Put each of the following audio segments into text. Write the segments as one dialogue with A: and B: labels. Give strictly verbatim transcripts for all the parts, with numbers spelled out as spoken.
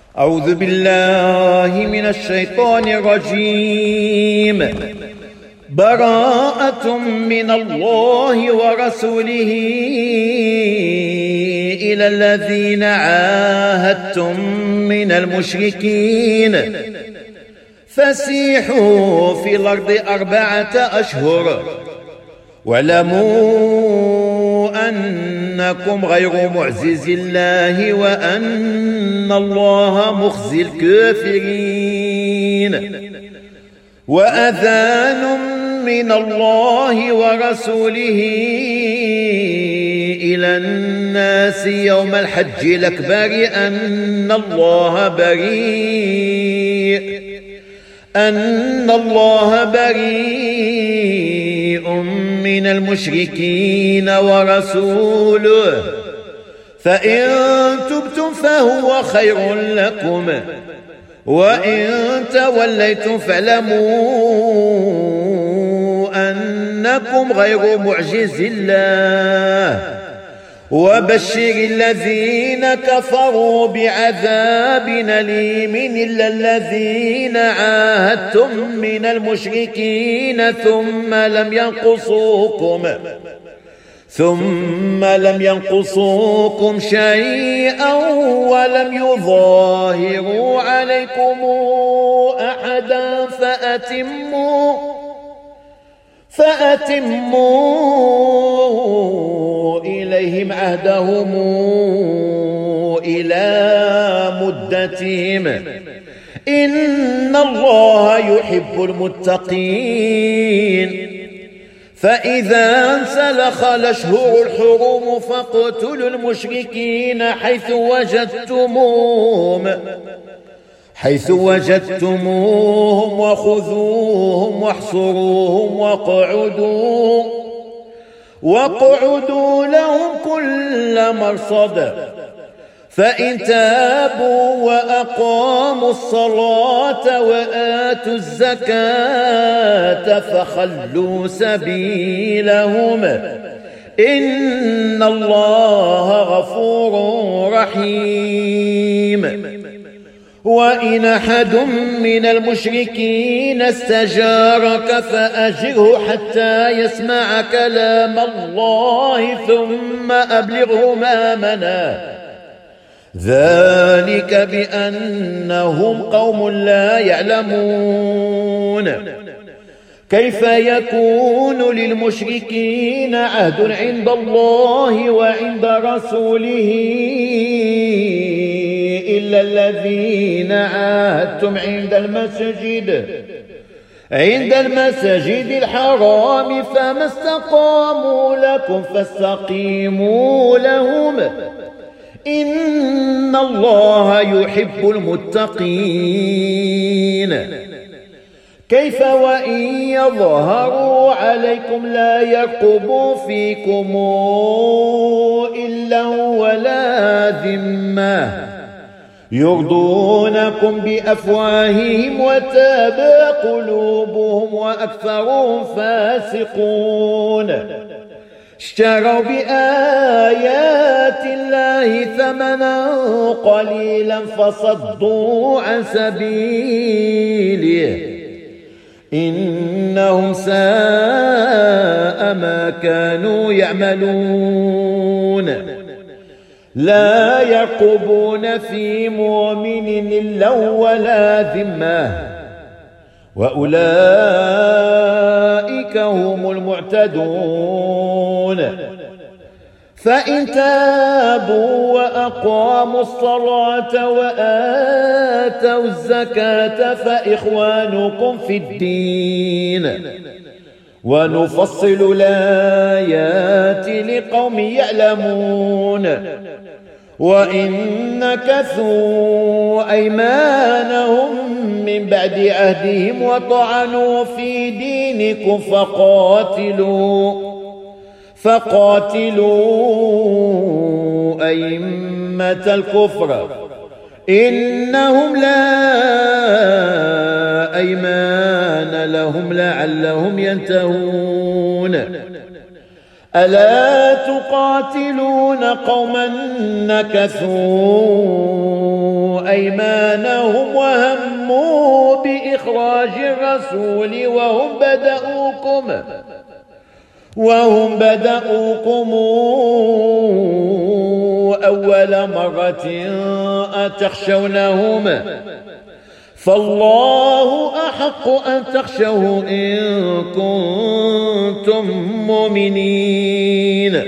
A: أعوذ بالله من الشيطان الرجيم. براءة من الله ورسوله إلى الذين عاهدتم من المشركين فسيحوا في الأرض أربعة أشهر واعلموا أنكم غير معجز الله وأن الله مخزي الكافرين. وأذان من الله ورسوله إلى الناس يوم الحج الأكبر أن الله بريء أن الله بريء من المشركين ورسوله، فإن تبتم فهو خير لكم، وإن توليتم فاعلموا أنكم غير معجز الله. وبشر الذين كفروا بعذاب أليم إلا الذين عاهدتم من المشركين ثم لم ينقصوكم ثم لم ينقصوكم شيئا ولم يظاهروا عليكم أحدا فأتموا فأتموا إليهم عهدهم إلى مدتهم إن الله يحب المتقين. فإذا انسلخ الأشهر الحرم فاقتلوا المشركين حيث وجدتموهم حيث وجدتموهم وخذوهم واحصروهم واقعدوا واقعدوا لهم كل مرصد. فإن تابوا وأقاموا الصلاة وآتوا الزكاة فخلوا سبيلهم إن الله غفور رحيم. وإن أحد من المشركين استجارك فأجره حتى يسمع كلام الله ثم أبلغه مأمنه، ذلك بأنهم قوم لا يعلمون. كيف يكون للمشركين عهد عند الله وعند رسوله إلا الذين عاهدتم عند المسجد عند المسجد الحرام فما استقاموا لكم فاستقيموا لهم إن الله يحب المتقين. كيف وإن يظهروا عليكم لا يرقبوا فيكم إلا ولا ذمة يرضونكم بأفواههم وتابى قلوبهم وأكثرهم فاسقون. اشتروا بآيات الله ثمنا قليلا فصدوا عن سبيله إنهم ساء ما كانوا يعملون. لا يرقبون في مؤمن إلا ولا ذمة وأولئك هم المعتدون. فإن تابوا وأقاموا الصلاة وآتوا الزكاة فإخوانكم في الدين ونفصل الآيات لقوم يعلمون. وإن نكثوا أيمانهم من بعد عهدهم وطعنوا في دينكم فقاتلوا فقاتلوا أئمة الكفر إنهم لا أيمان لهم لعلهم ينتهون. ألا تقاتلون قوما نكثوا أيمانهم وهموا بإخراج الرسول وهم بدأوكم وهم بدأوكم أول مرة أتخشونهم فالله أحق أن تخشوه إن كنتم مؤمنين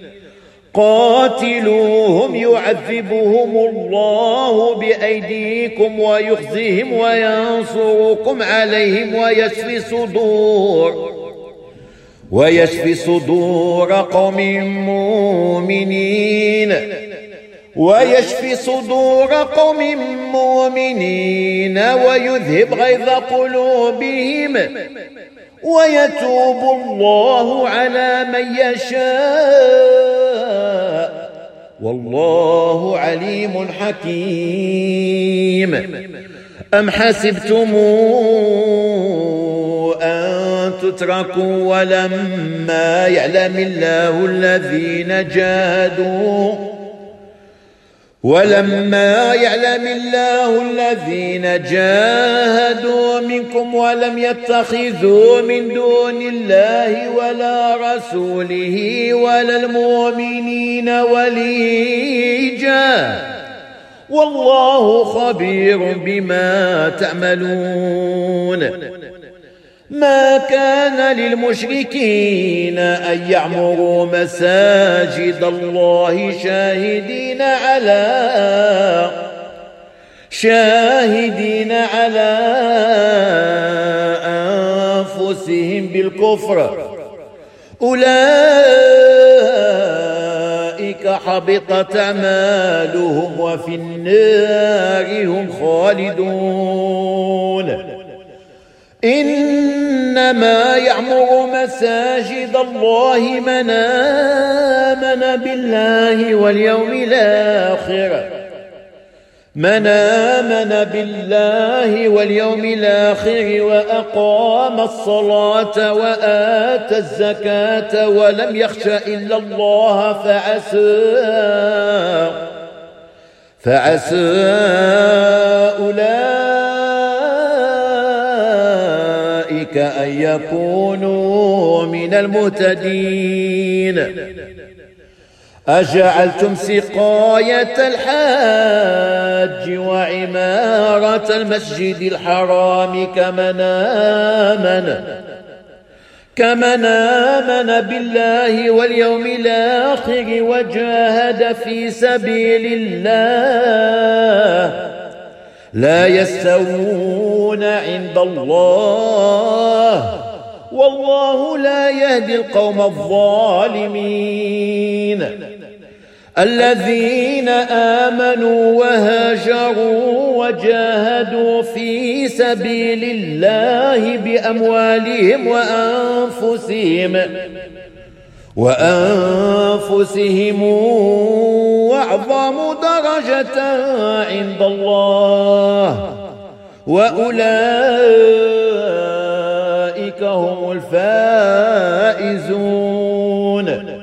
A: قاتلوهم يعذبهم الله بأيديكم ويخزهم وينصركم عليهم ويشفي صدور ويشفي صدور قوم مؤمنين ويشفي صدور قوم مؤمنين ويذهب غيظ قلوبهم ويتوب الله على من يشاء والله عليم حكيم. أم حسبتم أن تتركوا ولما يعلم الله الذين جاهدوا ولما يعلم الله الذين جاهدوا منكم ولم يتخذوا من دون الله ولا رسوله ولا المؤمنين وليجا والله خبير بما تعملون. ما كان للمشركين أن يعمروا مساجد الله شاهدين على شاهدين على أنفسهم بالكفر أولئك حبطت أعمالهم وفي النار هم خالدون. إنما يعمر مساجد الله من آمن بالله واليوم الآخر من آمن بالله واليوم الآخر وأقام الصلاة وآتى الزكاة ولم يخش إلا الله فعسى فعسى أولئك أن يكونوا من المهتدين. أجعلتم سقاية الحاج وعمارة المسجد الحرام كمن آمن كمن آمن بالله واليوم الآخر وجاهد في سبيل الله لا يستوون عند الله والله لا يهدي القوم الظالمين. الذين آمنوا وهاجروا وجاهدوا في سبيل الله بأموالهم وأنفسهم وأنفسهم أعظم درجة عند الله وأولئك هم الفائزون.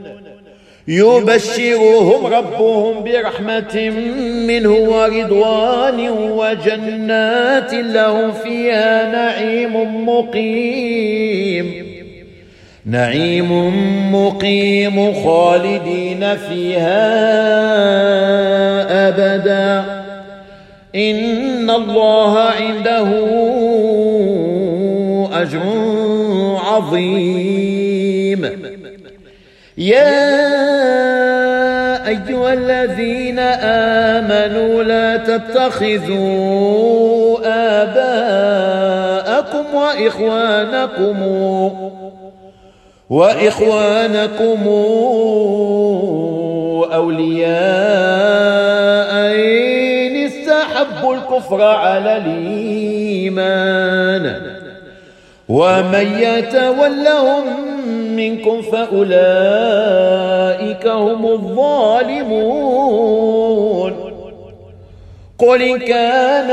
A: يبشرهم ربهم برحمة منه ورضوان وجنات لهم فيها نعيم مقيم نعيم مقيم خالدين فيها أبدا إن الله عنده أجر عظيم. يا أيها الذين آمنوا لا تتخذوا آباءكم وإخوانكم وإخوانكم أولياء إن استحبوا الكفر على الإيمان ومن يتولهم منكم فأولئك هم الظالمون. قل إن كان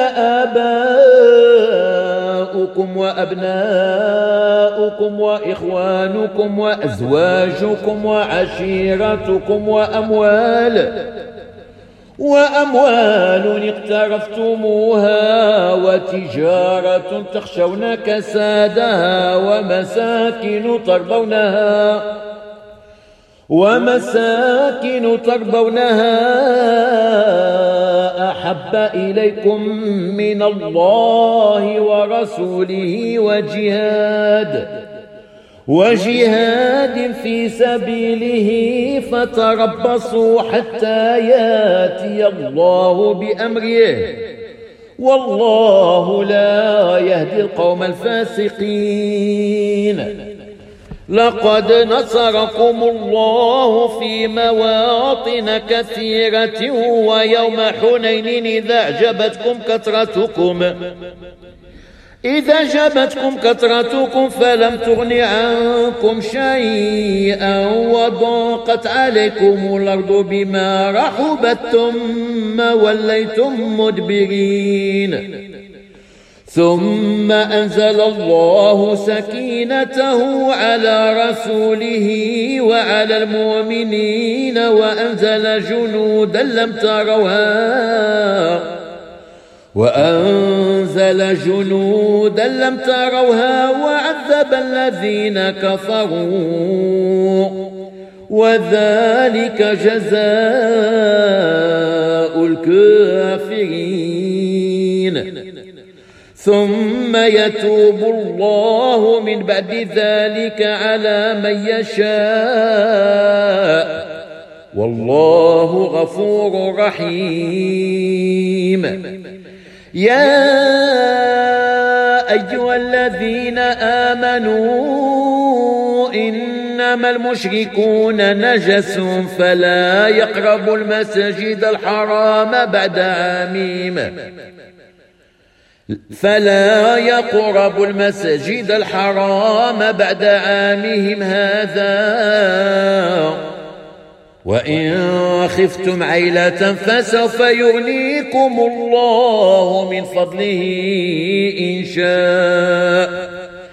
A: آباؤكم وأبناؤكم وإخوانكم وأزواجكم وعشيرتكم وأموال وأموال اقترفتموها وتجارة تخشون كسادها ومساكن ترضونها ومساكن ترضونها أحب إليكم من الله ورسوله وجهاد وجهاد في سبيله فتربصوا حتى ياتي الله بأمره والله لا يهدي القوم الفاسقين. لقد نصركم الله في مواطن كثيرة ويوم حنين إذا أعجبتكم كثرتكم إذا أعجبتكم كثرتكم فلم تغن عنكم شيئا وضاقت عليكم الأرض بما رحبت ثم وليتم مدبرين ثم أنزل الله سكينته على رسوله وعلى المؤمنين وأنزل جنودا لم تروها وأنزل جنودا لم تروها وعذب الذين كفروا وذلك جزاء الكافرين. ثم يتوب الله من بعد ذلك على من يشاء والله غفور رحيم. يا أيها الذين آمنوا إنما المشركون نجس فلا يقربوا المسجد الحرام بعد عامهم فلا يقربوا المسجد الحرام بعد عامهم هذا وإن خفتم عيلة فسوف يغنيكم الله من فضله إن شاء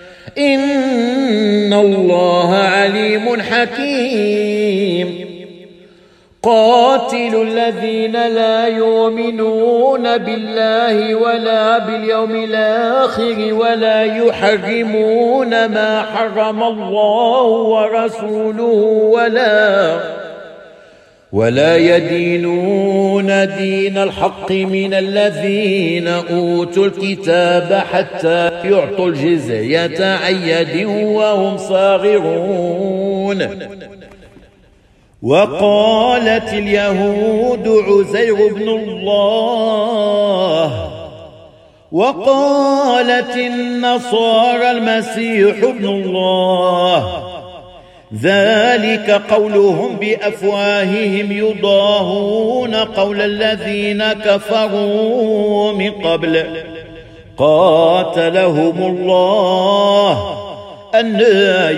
A: إن الله عليم حكيم. قاتلوا الذين لا يؤمنون بالله ولا باليوم الآخر ولا يحرمون ما حرم الله ورسوله ولا ولا يدينون دين الحق من الذين أوتوا الكتاب حتى يعطوا الجزية عن يد وهم صاغرون. وقالت اليهود عزير بن الله وقالت النصارى المسيح ابن الله ذلك قولهم بأفواههم يضاهون قول الذين كفروا من قبل قاتلهم الله أنى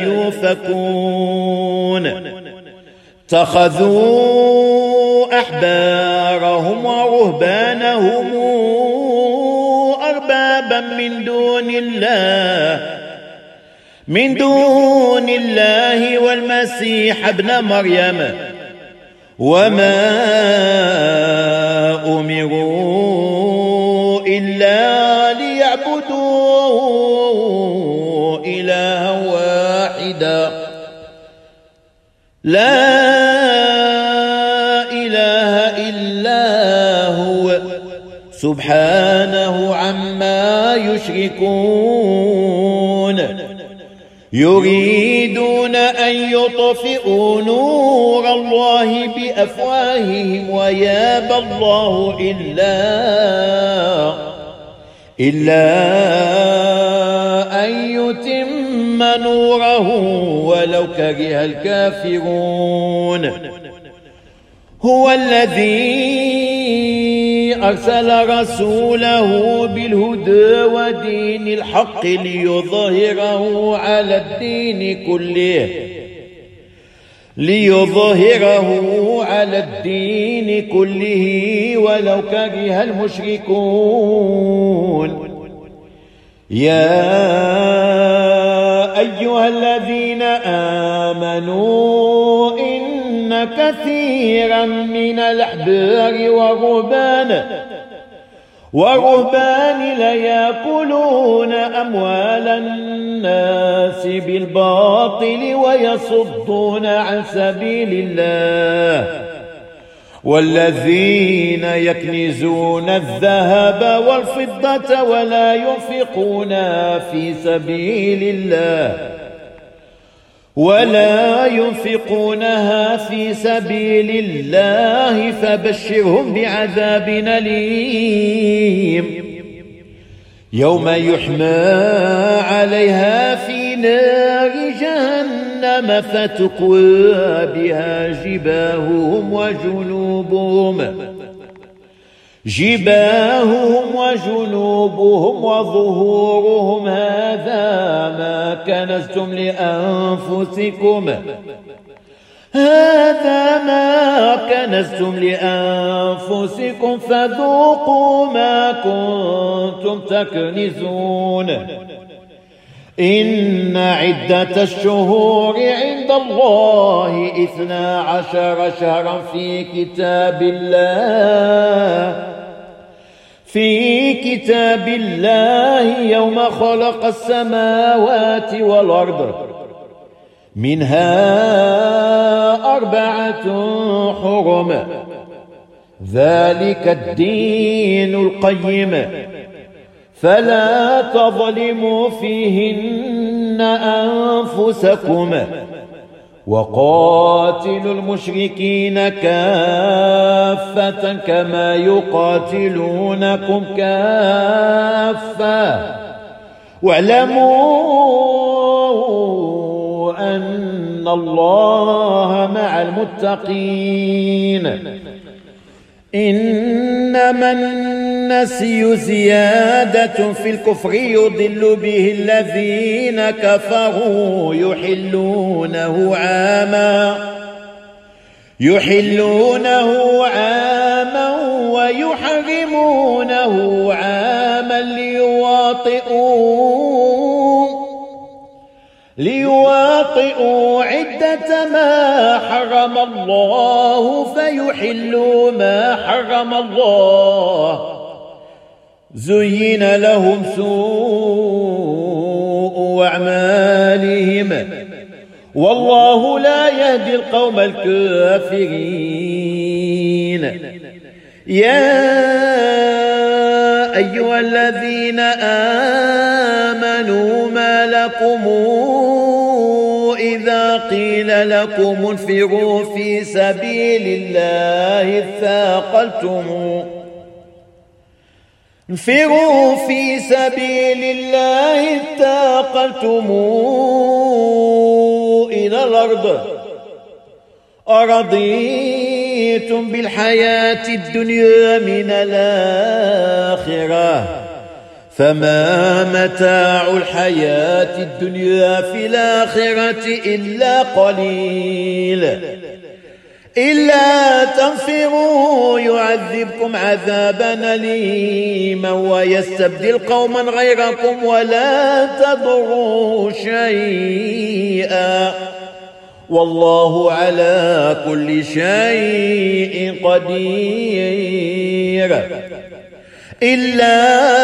A: يؤفكون. اتخذوا أحبارهم ورهبانهم أربابا من دون الله من دون الله والمسيح ابن مريم وما أمروا إلا ليعبدوا إلها واحدا لا إله إلا هو سبحانه عما يشركون. يريدون أن يطفئوا نور الله بأفواههم ويابى الله إلا إلا أن يتم نوره ولو كره الكافرون. هو الذي أرسل رسوله بالهدى ودين الحق ليظهره على الدين كله ليظهره على الدين كله ولو كره المشركون. يا أيها الذين آمنوا إن كثيرا من الأحبار والرهبان والرهبان ليأكلون أموال الناس بالباطل ويصدون عن سبيل الله والذين يكنزون الذهب والفضة ولا ينفقون في سبيل الله ولا ينفقونها في سبيل الله فبشرهم بعذاب أليم يوم يحمى عليها في نار جهنم فتكوى بها جباههم وجنوبهم جباههم وجنوبهم وظهورهم هذا ما كنزتم لأنفسكم هذا ما كنزتم لأنفسكم فذوقوا ما كنتم تكنزون إن عدة الشهور عند الله إثنا عشر شهرا في كتاب الله في كتاب الله يوم خلق السماوات والأرض منها أربعة حرم ذلك الدين القيم فلا تظلموا فيهن أنفسكم وقاتلوا المشركين كافة كما يقاتلونكم كافة واعلموا أن الله مع المتقين إنما النسي زيادة في الكفر يضل به الذين كفروا يحلونه عاما يحلونه عاما ويحرمونه عاما ليواطئوا ليواطئوا عدة ما حرم الله فيحلوا ما حرم الله زين لهم سوء أعمالهم والله لا يهدي القوم الكافرين يا أيها الذين آمنوا ما لكم إذا قيل لكم انفروا في سبيل الله اثاقلتم انفروا في سبيل الله اثاقلتم إلى الأرض أرضيتم بالحياة الدنيا من الآخرة فما متاع الحياة الدنيا في الآخرة إلا قليل إلا تنفروا يعذبكم عذابا أليما ويستبدل قوما غيركم ولا تضروا شيئا والله على كل شيء قدير إلا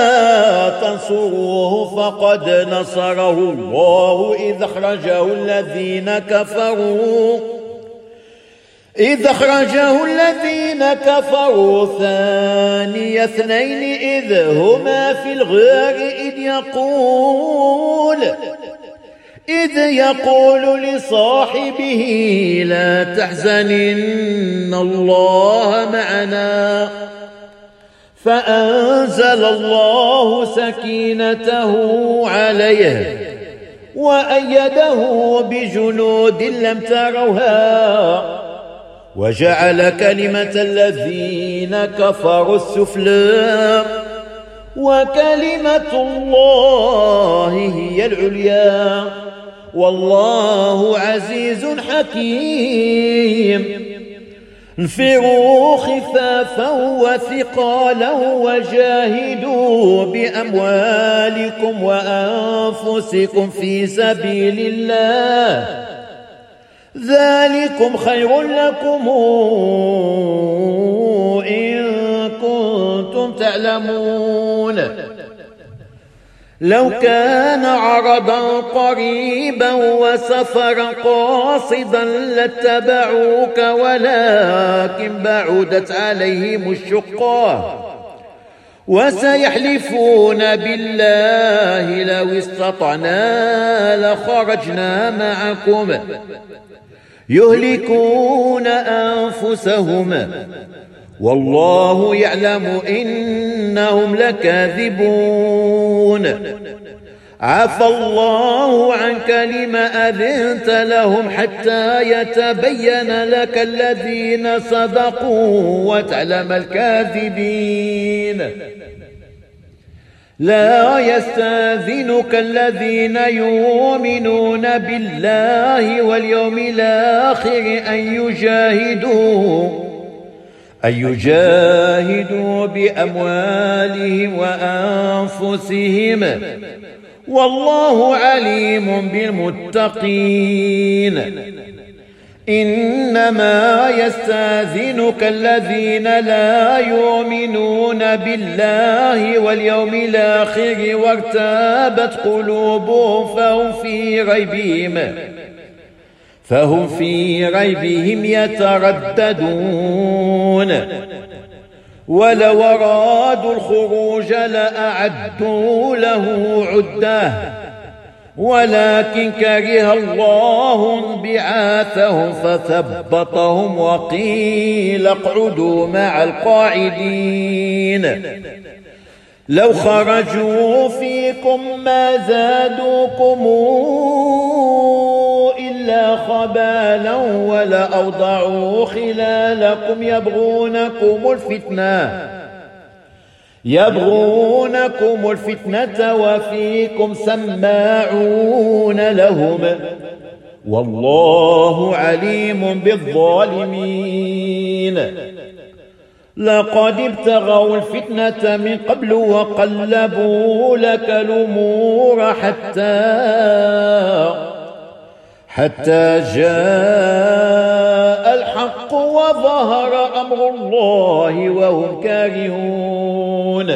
A: تنصروه فقد نصره الله إذ أخرجه الذين كفروا إذ أخرجه الذين كفروا ثاني اثنين إذ هما في الغار إذ يقول إذ يقول لصاحبه لا تحزن إن الله معنا فأنزل الله سكينته عليه وأيده بجنود لم تروها وجعل كلمة الذين كفروا السفلى وكلمة الله هي العليا والله عزيز حكيم انفروا خفافا وثقالا وجاهدوا بأموالكم وأنفسكم في سبيل الله ذلكم خير لكم إن كنتم تعلمون. لو كان عرضا قريبا وسفرا قاصدا لاتبعوك ولكن بعدت عليهم الشقة وسيحلفون بالله لو استطعنا لخرجنا معكم يهلكون أنفسهم والله يعلم إنهم لكاذبون. عفى الله عنك لما أذنت لهم حتى يتبين لك الذين صدقوا وتعلم الكاذبين. لا يستأذنك الذين يؤمنون بالله واليوم الآخر أن يجاهدوا أن يجاهدوا بأموالهم وأنفسهم والله عليم بالمتقين. إنما يستأذنك الذين لا يؤمنون بالله واليوم الآخر وارتابت قلوبهم فهم في ريبهم فهم في ريبهم يترددون. ولو أرادوا الخروج لأعدوا له عدة ولكن كره الله بعاثهم فثبطهم وقيل اقعدوا مع القاعدين. لو خرجوا فيكم ما زادوكم إلا خبالا ولأوضعوا خلالكم يبغونكم الفتنة يبغونكم الفتنة وفيكم سماعون لهم والله عليم بالظالمين. لقد ابتغوا الفتنة من قبل وقلبوا لك الأمور حتى حتى جاء الحق وظهر أمر الله وهم كارهون.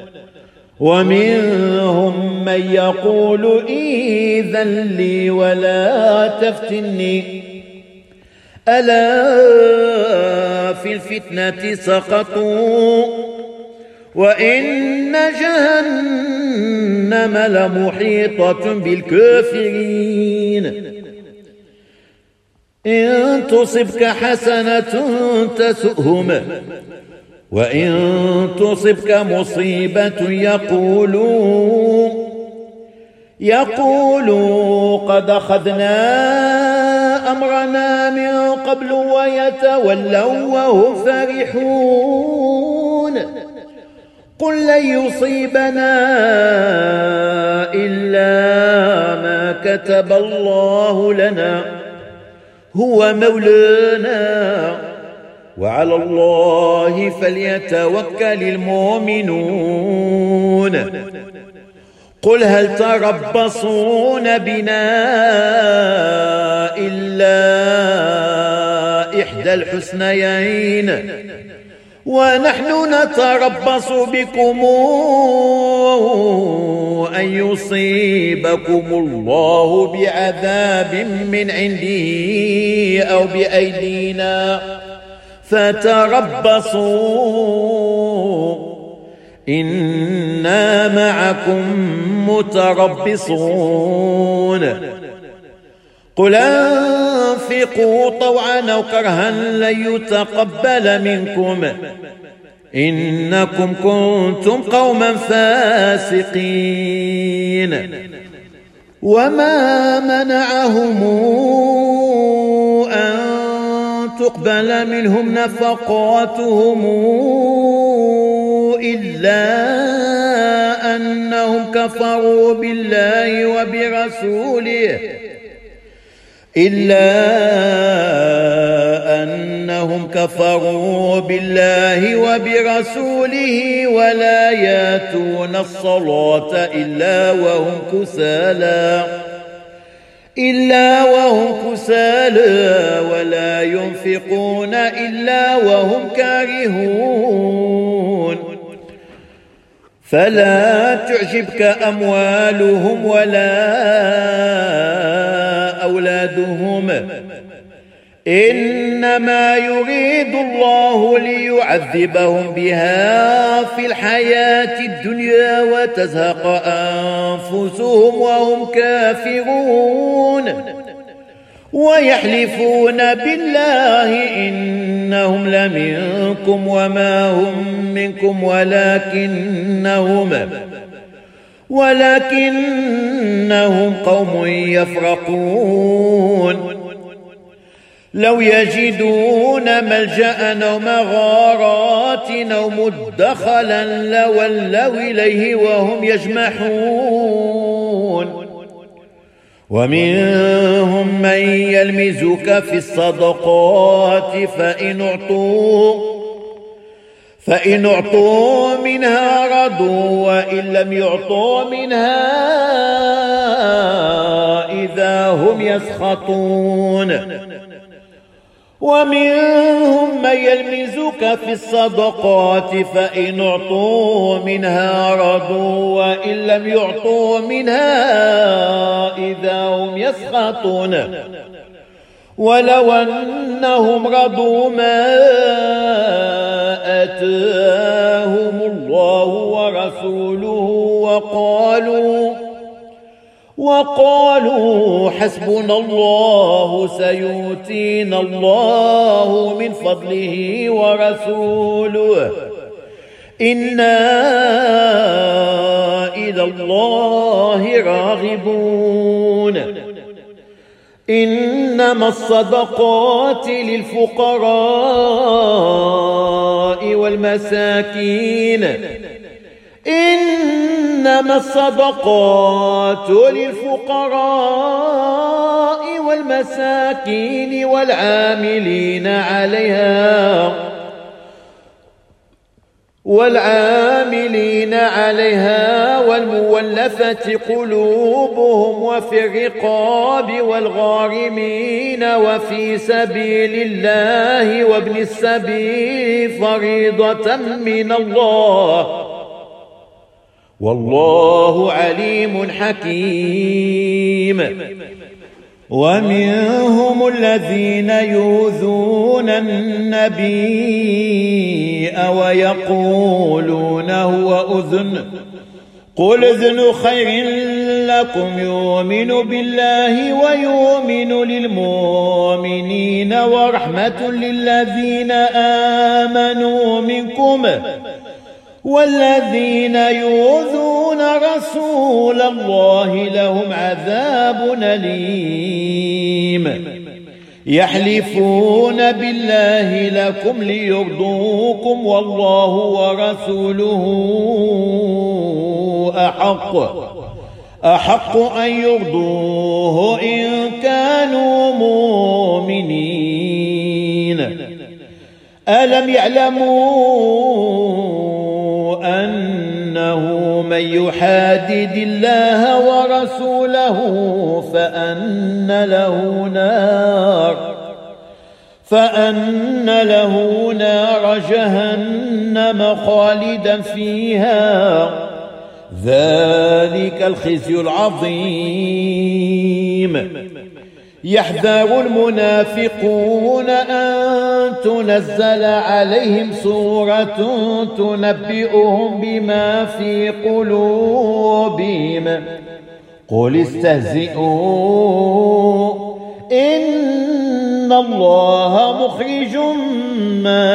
A: ومنهم من يقول إذن لي ولا تفتني ألا في الفتنة سقطوا وإن جهنم لمحيطة بالكافرين. إن تصبك حسنة تسؤهم وإن تصبك مصيبة يقولوا يقولوا قد أخذنا أمرنا من قبل ويتولوا وهم فرحون. قل لن يصيبنا إلا ما كتب الله لنا هو مولانا وعلى الله فليتوكل المؤمنون. قل هل تربصون بنا إلا إحدى الحسنيين ونحن نتربص بكم أن يصيبكم الله بعذاب من عنده أو بأيدينا فتربصوا إنا معكم متربصون. قل أنفقوا طوعا أو كرها لن يتقبل منكم إنكم كنتم قوما فاسقين. وما منعهم أن تقبل منهم نفقاتهم إلا أنهم كفروا بالله وبرسوله إلا أنهم كفروا بالله وبرسوله ولا ياتون الصلاة إلا وهم كسالى إلا وهم كسالى ولا ينفقون إلا وهم كارهون فلا تعجبك أموالهم ولا أولادهم إنما يريد الله ليعذبهم بها في الحياة الدنيا وتزهق أنفسهم وهم كافرون ويحلفون بالله إنهم لمنكم وما هم منكم ولكنهم ولكنهم قوم يفرقون لو يجدون ملجأ أو مغارات أو مدخلا لولوا إليه وهم يجمحون ومنهم من يلمزك في الصدقات فإن أعطوا فإن أعطوا منها رضوا وإن لم يعطوا منها إذا هم يسخطون ومنهم من يلمزك في الصدقات فإن أعطوا منها رضوا وإن لم يعطوا منها إذا هم يسخطون ولو أنهم رضوا ما آتاهم الله ورسوله وقالوا وقالوا حسبنا الله سيؤتينا الله من فضله ورسوله إنا إلى الله راغبون إنما الصدقات للفقراء والمساكين إنما الصدقات للفقراء والمساكين والعاملين عليها والعاملين عليها والمولفة قلوبهم وفي الرقاب والغارمين وفي سبيل الله وابن السبيل فريضة من الله والله عليم حكيم ومنهم الذين يؤذون النبي ويقولون هو أذن قل أذن خير لكم يؤمن بالله ويؤمن للمؤمنين ورحمة للذين آمنوا منكم والذين يؤذون رسول الله لهم عذاب أليم يحلفون بالله لكم ليرضوكم والله ورسوله أحق أحق أن يرضوه إن كانوا مؤمنين ألم يعلموا أنه من يحادد الله ورسوله فأن له نار فأن له نار جهنم خالدا فيها ذلك الخزي العظيم يحذر المنافقون أن تنزل عليهم سورة تنبئهم بما في قلوبهم قل استهزئوا إن الله مخرج ما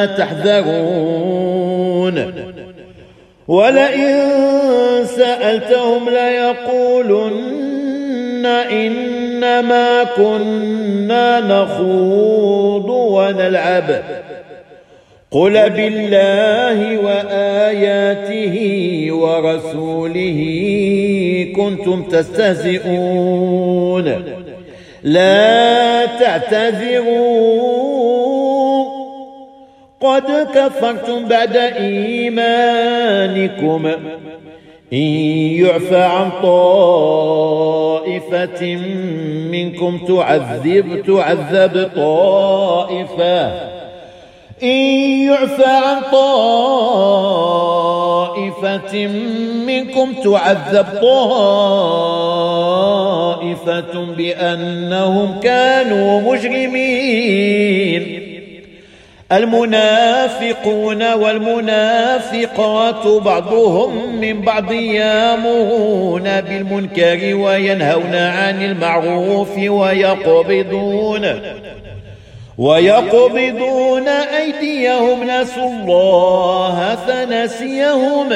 A: تحذرون ولئن سألتهم ليقولن إنما كنا نخوض ونلعب قل بالله وآياته ورسوله كنتم تستهزئون لا تعتذروا قد كفرتم بعد إيمانكم إن يعفى عن طائفة منكم تعذب تعذب طائفة إن يعفى عن طائفة منكم تعذب طائفة بأنهم كانوا مجرمين. المنافقون والمنافقات بعضهم من بعض يأمرون بالمنكر وينهون عن المعروف ويقبضون ويقبضون أيديهم نسوا الله فنسيهم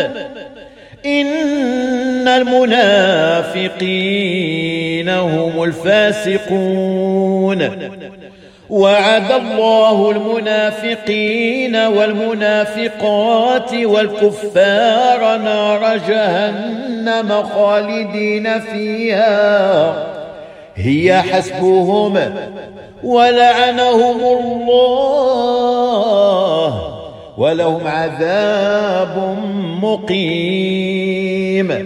A: إن المنافقين هم الفاسقون. وعد الله المنافقين والمنافقات والكفار نار جهنم خالدين فيها هي حسبهم ولعنهم الله ولهم عذاب مقيم.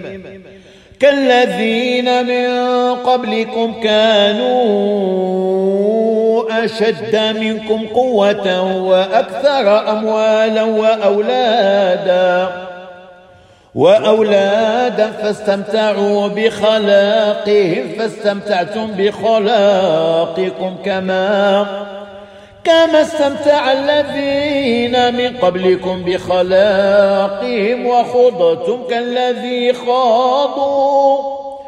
A: كالذين من قبلكم كانوا أشد منكم قوة وأكثر أموالا وأولادا وأولادا فاستمتعوا بخلاقهم فاستمتعتم بخلاقكم كما كما استمتع الذين من قبلكم بخلاقهم وخضتم كالذي خاضوا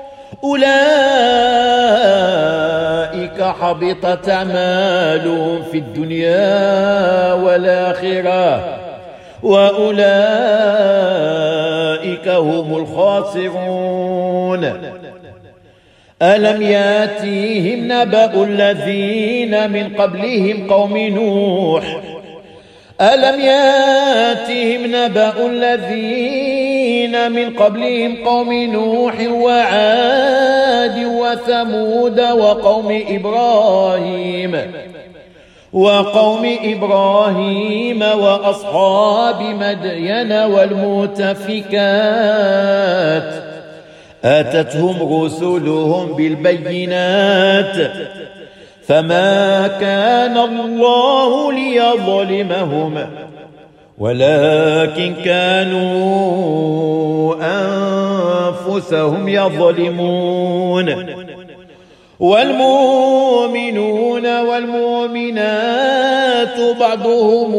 A: أولئك حبطت أعمالهم في الدنيا والآخرة وأولئك هم الخاسرون. ألم ياتيهم نبأ الذين من قبلهم قوم نوح ألم ياتهم نبأ الذين من قبلهم قوم نوح وعاد وثمود وقوم إبراهيم وقوم إبراهيم وأصحاب مدين والمؤتفكات أتتهم رسلهم بالبينات فما كان الله ليظلمهم ولكن كانوا أنفسهم يظلمون. والمؤمنون والمؤمنات بعضهم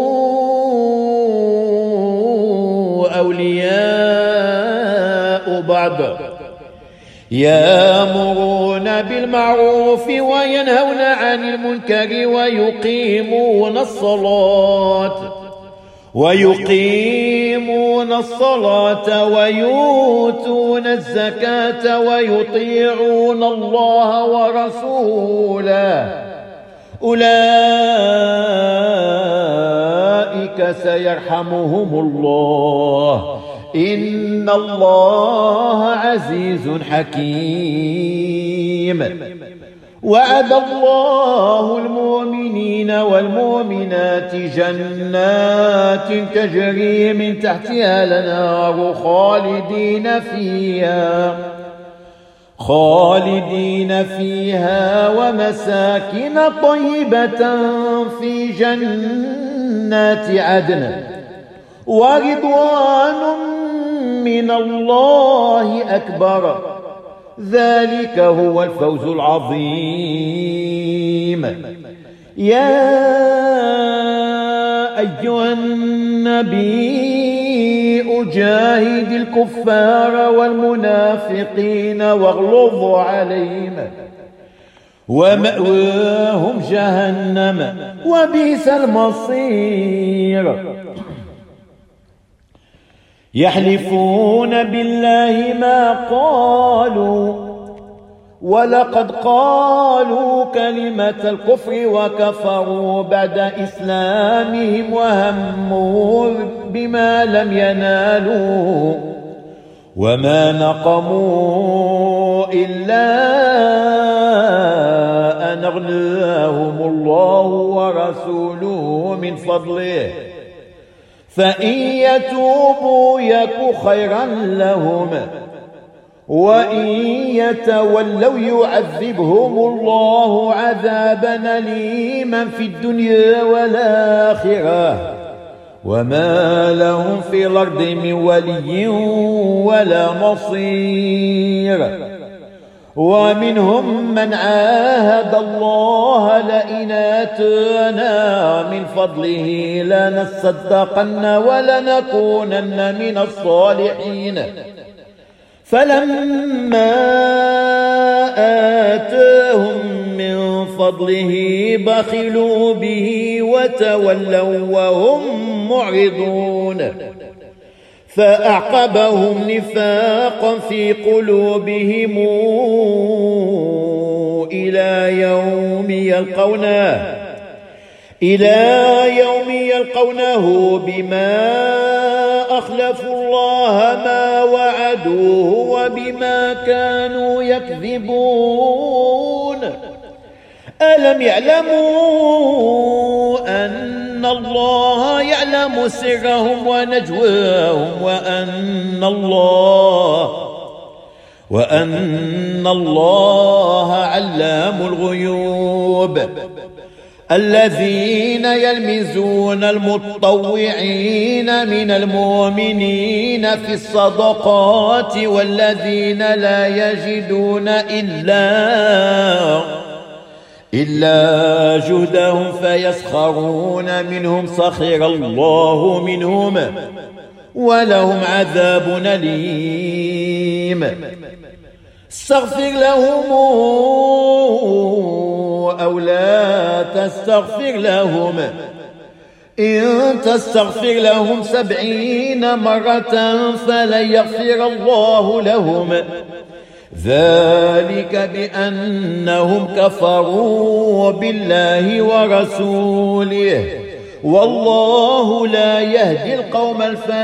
A: أولياء بعض يأمرون بالمعروف وينهون عن المنكر ويقيمون الصلاة ويقيمون الصلاة ويؤتون الزكاة ويطيعون الله ورسوله أولئك سيرحمهم الله إن الله عزيز حكيم. وعد الله المؤمنين والمؤمنات جنات تجري من تحتها الأنهار خالدين فيها خالدين فيها ومساكن طيبة في جنات عدن ورضوان من الله أكبر ذلك هو الفوز العظيم. يا أيها النبي أجاهد الكفار والمنافقين واغلظ عليهم ومأواهم جهنم وبئس المصير. يحلفون بالله ما قالوا ولقد قالوا كلمة الكفر وكفروا بعد إسلامهم وهموا بما لم ينالوا وما نقموا إلا أن أغناهم الله ورسوله من فضله فإن يتوبوا يك خيرا لهم وإن يتولوا يعذبهم الله عذابا أليما في الدنيا والآخرة وما لهم في الأرض من ولي ولا نصير. ومنهم من عاهد الله لئن آتانا من فضله لنصدقن ولنكونن من الصالحين فلما آتاهم من فضله بخلوا به وتولوا وهم معرضون فأعقبهم نفاقا في قلوبهم إلى يوم يلقونه إلى يوم يلقونه بما أخلفوا الله ما وعدوه وبما كانوا يكذبون. ألم يعلموا أن الله يعلم سرهم ونجواهم وأن الله وأن الله علام الغيوب. الذين يلمزون المتطوعين من المؤمنين في الصدقات والذين لا يجدون إلا إلا جهدهم فيسخرون منهم سخر الله منهم ولهم عذاب أليم. استغفر لهم أو لا تستغفر لهم إن تستغفر لهم سبعين مرة فلن يغفر الله لهم ذلك بأنهم كفروا بالله ورسوله والله لا يهدي القوم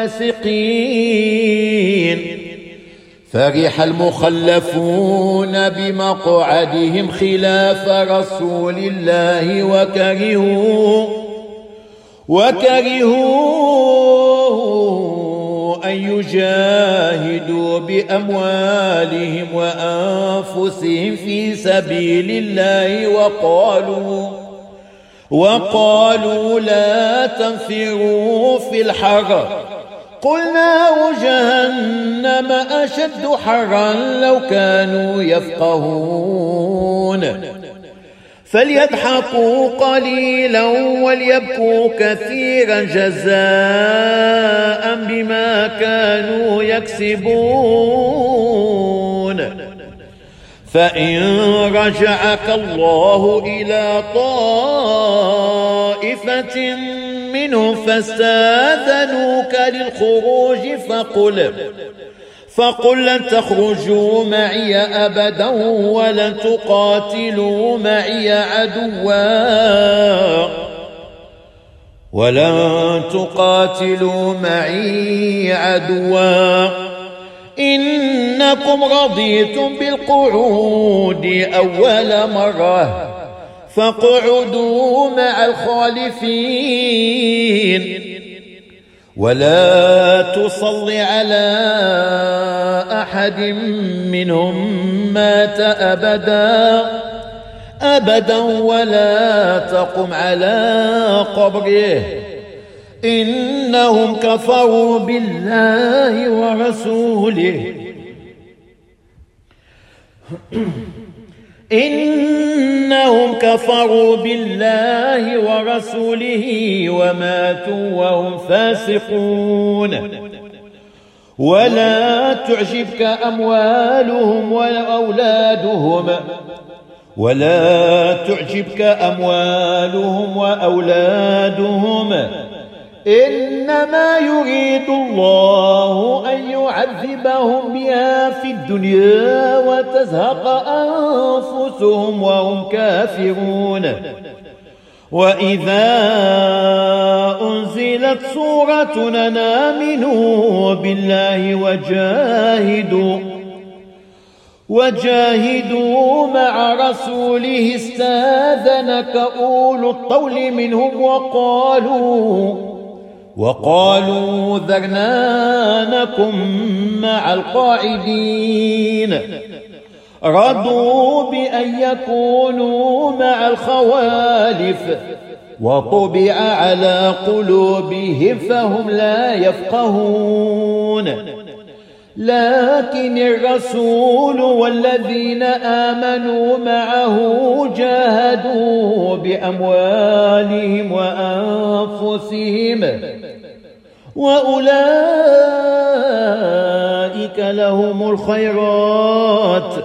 A: الفاسقين. فرح المخلفون بمقعدهم خلاف رسول الله وكرهوا وكرهوا أن يجاهدوا بأموالهم وأنفسهم في سبيل الله وقالوا وقالوا لا تنفروا في الحر قل نار جهنم أشد حرا لو كانوا يفقهون. فليضحكوا قليلا وليبكوا كثيرا جزاء بما كانوا يكسبون. فإن رجعك الله إلى طائفة منهم فاستاذنوك للخروج فقل فقل لن تخرجوا معي أبدا ولن تقاتلوا معي عدوا ولن تقاتلوا معي عدوا إنكم رضيتم بالقعود أول مرة فاقعدوا مع الخالفين ولا تصل على أحد منهم مات أبدا أبدا ولا تقم على قبره إنهم كفروا بالله ورسوله إنهم كفروا بالله ورسوله وماتوا وهم فاسقون. ولا تعجبك أموالهم ولا أولادهم ولا تعجبك أموالهم وأولادهم إنما يريد الله أن يعذبهم بها في الدنيا وتزهق أنفسهم وهم كافرون. وإذا أنزلت سورة أن آمنوا بالله وجاهدوا وجاهدوا مع رسوله استاذنك أولو الطول منهم وقالوا وقالوا ذرنا نكن مع القاعدين رضوا بأن يكونوا مع الخوالف وطبع على قلوبهم فهم لا يفقهون لكن الرسول والذين آمنوا معه جاهدوا بأموالهم وأنفسهم وأولئك لهم الخيرات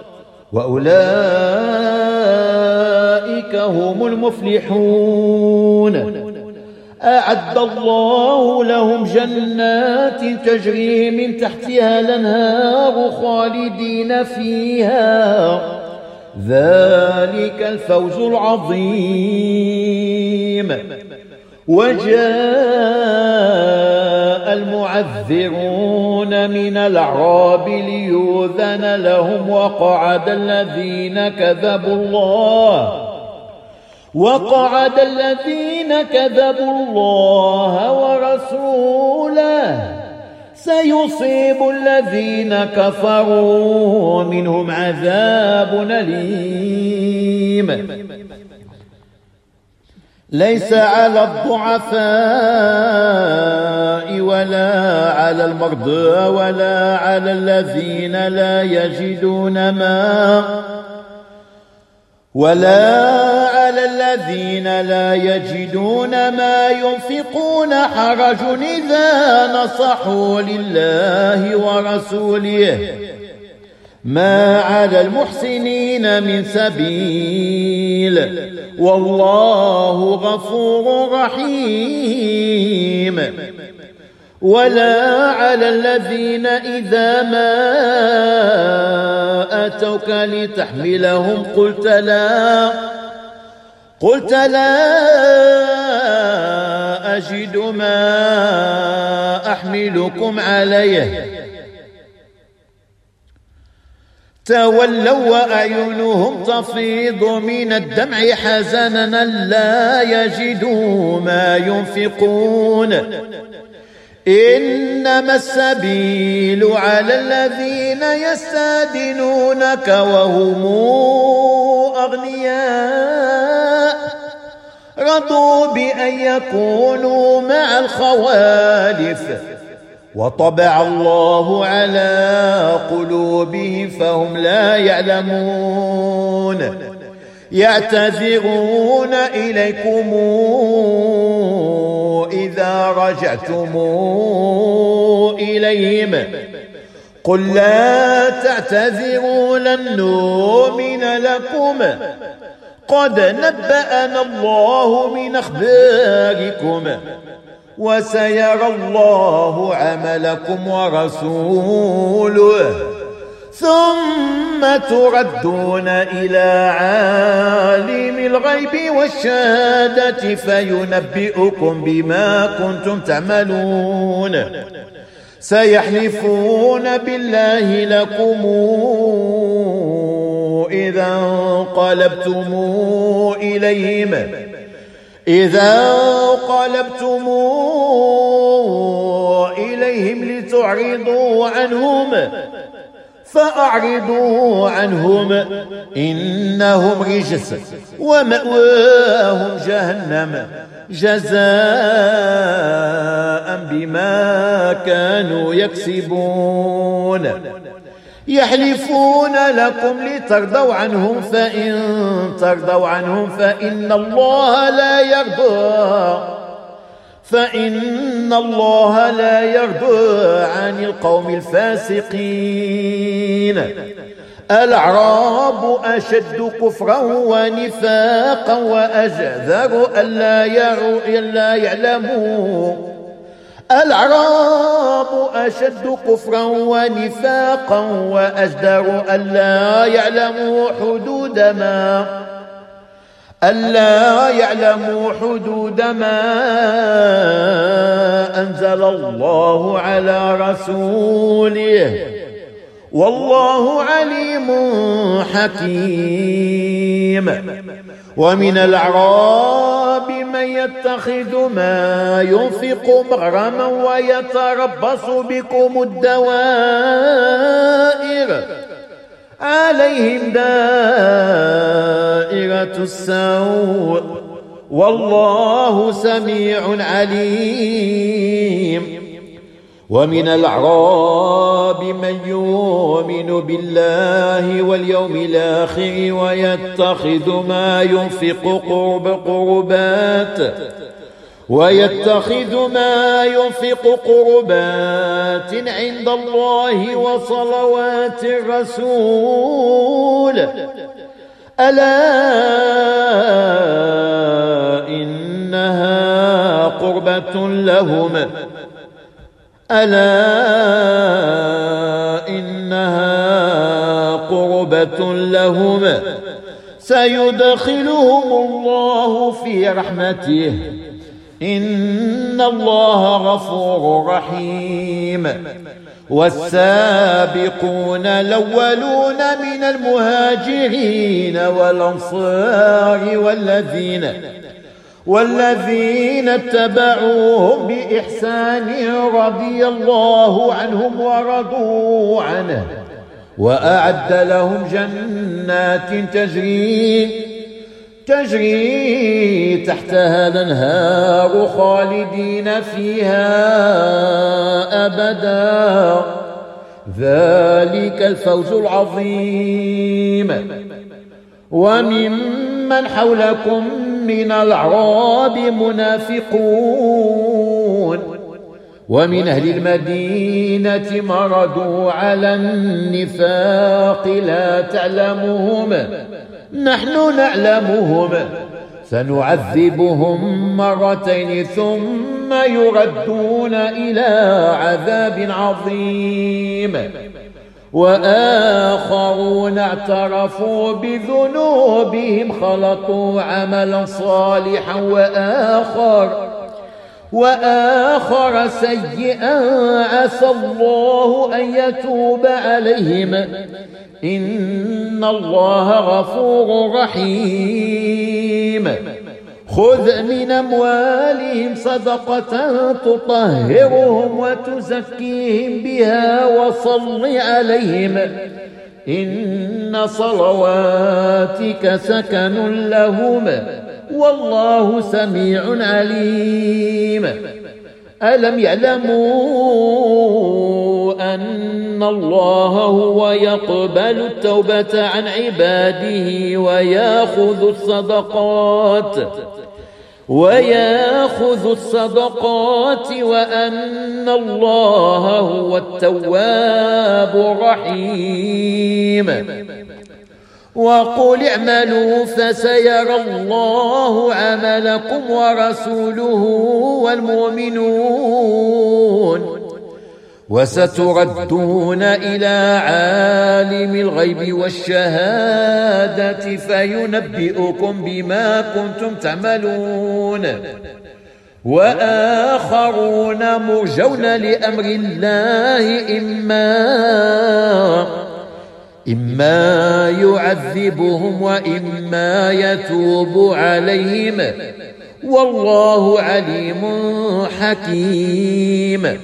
A: وأولئك هم المفلحون أعد الله لهم جنات تجري من تحتها الأنهار خالدين فيها ذلك الفوز العظيم وجاء المعذرون من الأعراب ليؤذن لهم وقعد الذين كذبوا الله وقعد الذين كذبوا الله ورسوله سيصيب الذين كفروا منهم عذاب أليم ليس على الضعفاء ولا على المرضى ولا على الذين لا يجدون ما ولا على الذين لا يجدون ما ينفقون حرج إذا نصحوا لله ورسوله ما على المحسنين من سبيل والله غفور رحيم ولا على الذين إذا ما أتوك لتحملهم قلت لا قلت لا أجد ما أحملكم عليه تولوا وأعينهم تفيض من الدمع حزنا لا يجدوا ما ينفقون إنما السبيل على الذين يستأذنونك وهم أغنياء رضوا بأن يكونوا مع الخوالف وطبع الله على قلوبهم فهم لا يعلمون يعتذرون إليكم إذا رجعتم إليهم قل لا تعتذروا لن نؤمن لكم قد نبأنا الله من أخباركم وسيرى الله عملكم ورسوله ثم تردون إلى عالم الغيب والشهادة فينبئكم بما كنتم تعملون سيحلفون بالله لكم إذا انقلبتم إليهم إذا انقلبتم إليهم لتعرضوا عنهم فأعرضوا عنهم إنهم رجس ومأواهم جهنم جزاء بما كانوا يكسبون يحلفون لكم لترضوا عنهم فإن ترضوا عنهم فإن الله لا يرضى فإن الله لا يرضى عن القوم الفاسقين الأعراب أشد كفرا ونفاقا وأجدر ألا يعلموا الأعراب أشد كفرا ونفاقا وأجدر ألا يعلموا حدود ما ألا يعلموا حدود ما أنزل الله على رسوله والله عليم حكيم ومن الأعراب من من يتخذ ما ينفق مغرما ويتربص بكم الدوائر عليهم دائرة السوء والله سميع عليم. ومن الأعراب من يؤمن بالله واليوم الآخر ويتخذ ما ينفق قرب قربات ويتخذ ما ينفق قربات عند الله وصلوات الرسول ألا إنها قربة لهم ألا إنها قربة لهم سيدخلهم الله في رحمته إن الله غفور رحيم. والسابقون الأولون من المهاجرين والأنصار والذين والذين اتبعوهم بإحسان رضي الله عنهم ورضوا عنه وأعد لهم جنات تجري تجري تحتها الأنهار خالدين فيها أبدا ذلك الفوز العظيم. وممن حولكم من الأعراب منافقون ومن أهل المدينة مردوا على النفاق لا تعلمهم نحن نعلمهم سنعذبهم مرتين ثم يردون إلى عذاب عظيم. وآخرون اعترفوا بذنوبهم خلطوا عملا صالحا وآخر وآخر سيئا عسى الله أن يتوب عليهم إن الله غفور رحيم. خذ من أموالهم صدقة تطهرهم وتزكيهم بها وصل عليهم إن صلواتك سكن لهم والله سميع عليم. ألم يعلموا أن الله هو يقبل التوبة عن عباده ويأخذ الصدقات ويأخذ الصدقات وأن الله هو التواب الرحيم. وقل اعملوا فسيرى الله عملكم ورسوله والمؤمنون وستردون إلى عالم الغيب والشهادة فينبئكم بما كنتم تعملون. وآخرون مرجون لأمر الله إما إما يعذبهم وإما يتوب عليهم والله عليم حكيم.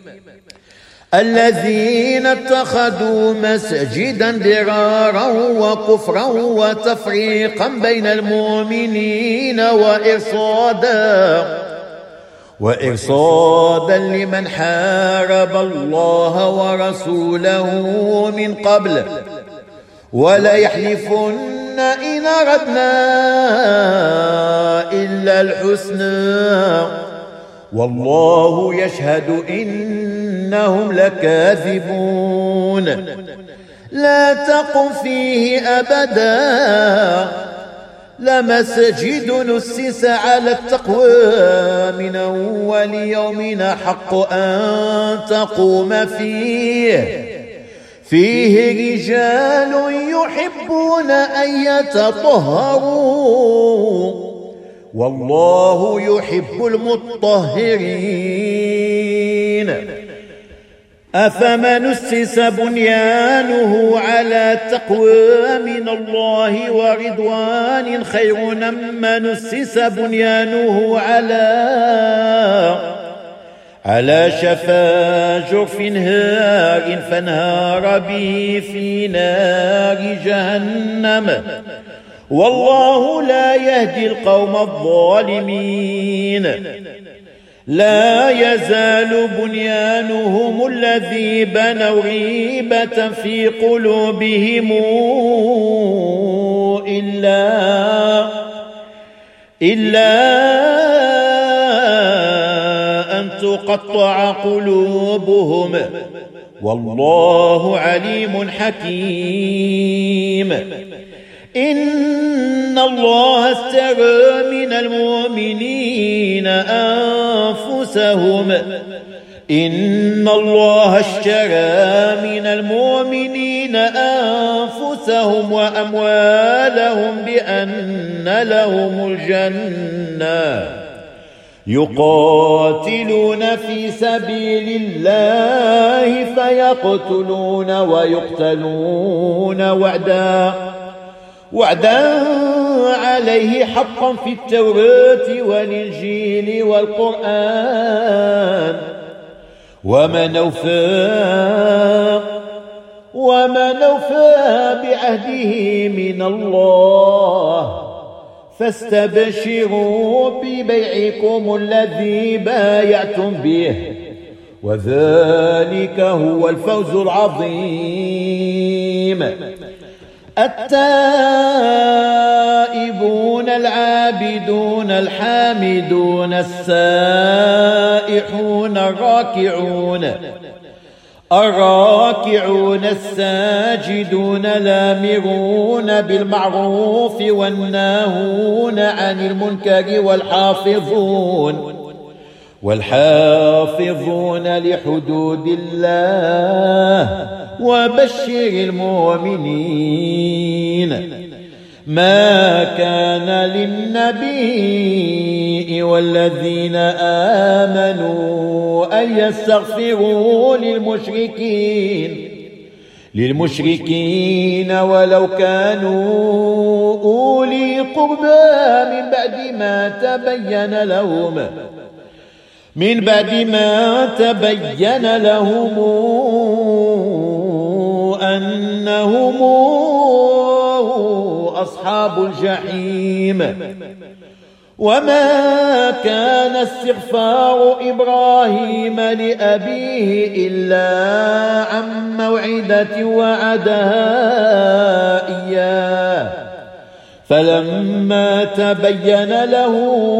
A: الذين اتخذوا مسجدا ضرارا وكفرا وتفريقا بين المؤمنين وإرصادا وإرصادا لمن حارب الله ورسوله من قبل وليحلفن إن أردنا إلا الحسنى والله يشهد إنهم لكاذبون. لا تقم فيه أبدا لمسجد نسس على التقوى من أول يوم حق أن تقوم فيه فيه رجال يحبون أن يتطهروا والله يحب المطهرين. أفمن أسس بنيانه على تقوى من الله ورضوان خير أم من أسس بنيانه على على شفا جرف هار فانهار به في نار جهنم والله لا يهدي القوم الظالمين. لا يزال بنيانهم الذي بنوا ريبة في قلوبهم إلا إلا أن تقطع قلوبهم والله عليم حكيم. إن الله اشترى من المؤمنين أنفسهم إن الله اشترى من المؤمنين أنفسهم وأموالهم بأن لهم الجنة يقاتلون في سبيل الله فيقتلون ويقتلون وعدا وعدا عليه حقا في التوراة والإنجيل والقرآن ومن أوفى ومن أوفى بعهده من الله فاستبشروا ببيعكم الذي بايعتم به وذلك هو الفوز العظيم. التائبون العابدون الحامدون السائحون الراكعون الراكعون الساجدون الآمرون بالمعروف والناهون عن المنكر والحافظون والحافظون لحدود الله وبشر المؤمنين. ما كان للنبي والذين آمنوا أن يستغفروا للمشركين للمشركين ولو كانوا أولي قربى من بعد ما تبين لهم من بعد ما تبين لهم أنهم أصحاب الجحيم. وما كان استغفار إبراهيم لأبيه إلا عن موعدة وعدها إياه فلما تبين له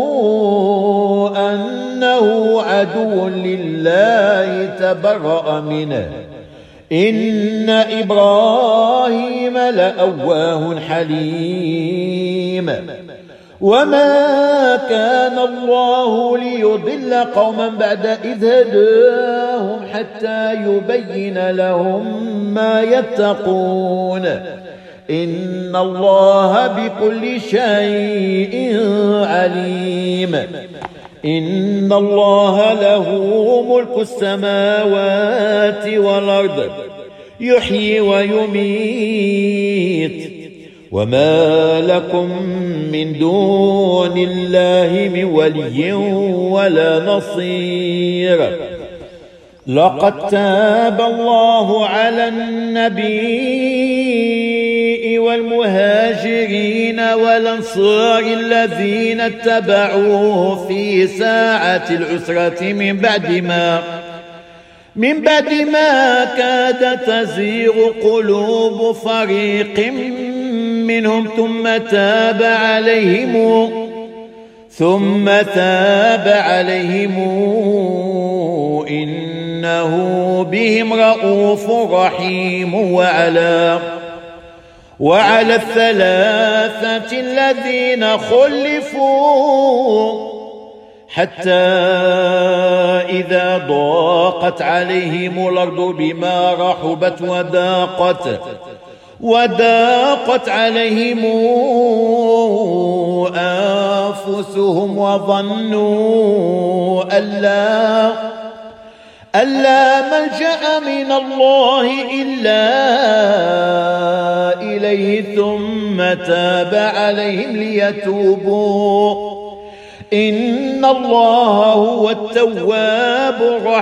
A: أنه عدو لله تبرأ منه إن إبراهيم لأواه حليم. وما كان الله ليضل قوما بعد إذ هداهم حتى يبين لهم ما يتقون إن الله بكل شيء عليم. إن الله له ملك السماوات والأرض يحيي ويميت وما لكم من دون الله من ولي ولا نصير. لقد تاب الله على النبي والمهاجرين والأنصار الذين اتبعوه في ساعة العسرة من بعد ما من بعد ما كاد تزيغ قلوب فريق منهم ثم تاب عليهم ثم تاب عليهم إنه بهم رؤوف رحيم. وعلى وعلى الثلاثة الذين خلفوا حتى إذا ضاقت عليهم الأرض بما رحبت وضاقت وضاقت عليهم أنفسهم وظنوا أن لا ألا ملجأ من الله إلا إليه ثم تاب عليهم ليتوبوا إن الله هو التواب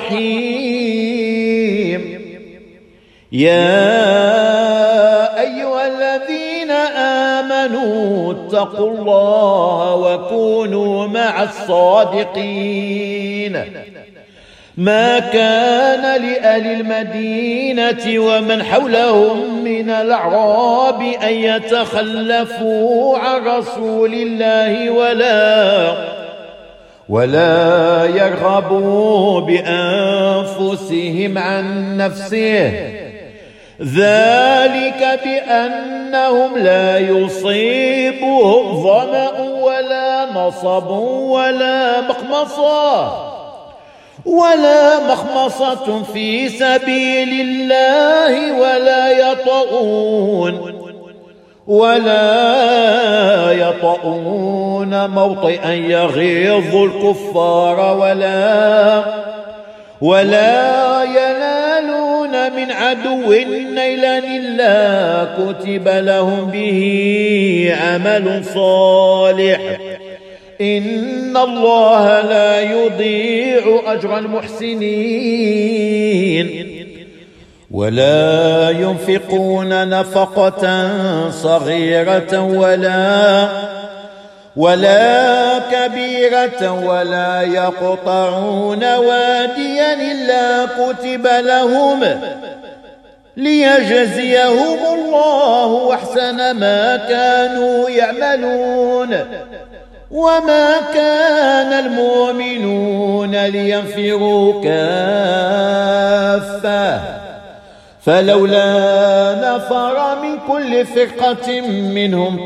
A: الرحيم. يا أيها الذين آمنوا اتقوا الله وكونوا مع الصادقين. ما كان لأهل المدينة ومن حولهم من الأعراب أن يتخلفوا عن رسول الله ولا ولا يرغبوا بأنفسهم عن نفسه، ذلك بأنهم لا يصيبهم ظمأ ولا نصب ولا مخمصة ولا مخمصة في سبيل الله ولا يطؤون ولا يطؤون موطئا يغيظ الكفار ولا ولا ينالون من عدو نيلا إلا كتب لهم به عمل صالح إن الله لا يضيع أجر المحسنين. ولا ينفقون نفقة صغيرة ولا ولا كبيرة ولا يقطعون واديا إلا كتب لهم ليجزيهم الله أحسن ما كانوا يعملون. وما كان المؤمنون لينفروا كافة فلولا نفر من كل فرقة منهم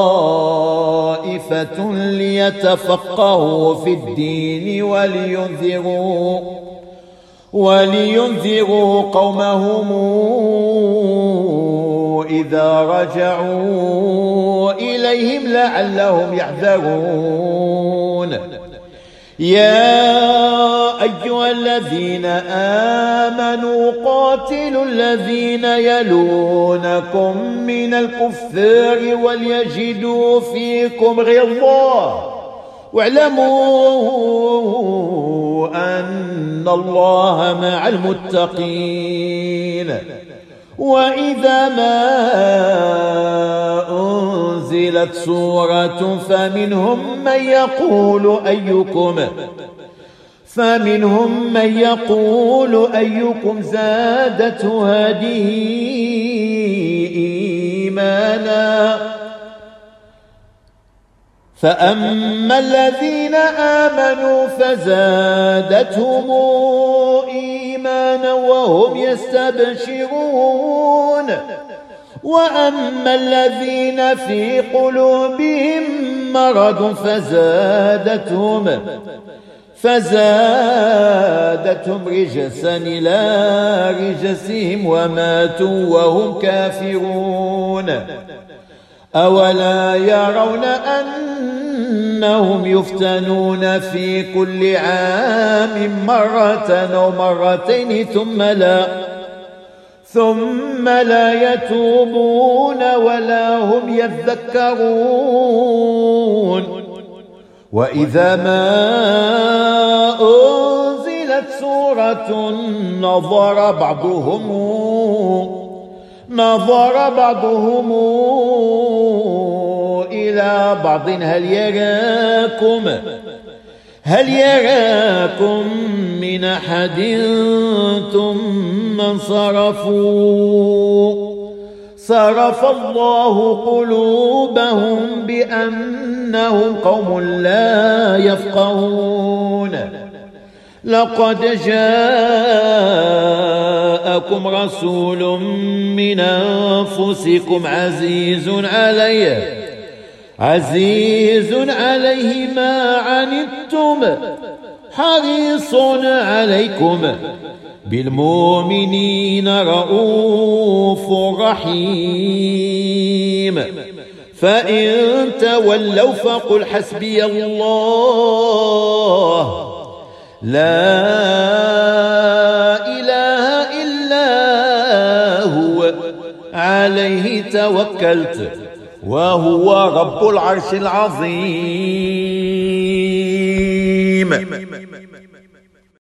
A: طائفة ليتفقهوا في الدين ولينذروا ولينذروا قومهم إذا رجعوا إليهم لعلهم يحذرون. يا أيها الذين آمنوا قاتلوا الذين يلونكم من الكفار وليجدوا فيكم غلظة واعلموا أن الله مع المتقين. وإذا ما أنزلت سورة فمنهم من يقول أيكم فمنهم من يقول أيكم زادته هذه إيمانا فأما الذين آمنوا فزادتهم إيمانا وهم يستبشرون وأما الذين في قلوبهم مرض فزادتهم فزادتهم رجسا إلى رجسهم وماتوا وهم كافرون. أولا يرون أنهم يفتنون في كل عام مرة أو مرتين ثم لا ثم لا يتوبون ولا هم يذكرون. وإذا ما أنزلت سورة نظر بعضهم نظر بعضهم إلى بعض هل يراكم هل يراكم من أحد ثم انصرفوا صرف الله قلوبهم بأنهم قوم لا يفقهون. لقد جاءكم رسول من أنفسكم عزيز عليه عزيز عليه ما عنتم حريص عليكم بالمؤمنين رؤوف رحيم. فإن تولوا فقل حسبي الله لا إله إلا هو عليه توكلت وهو رب العرش العظيم.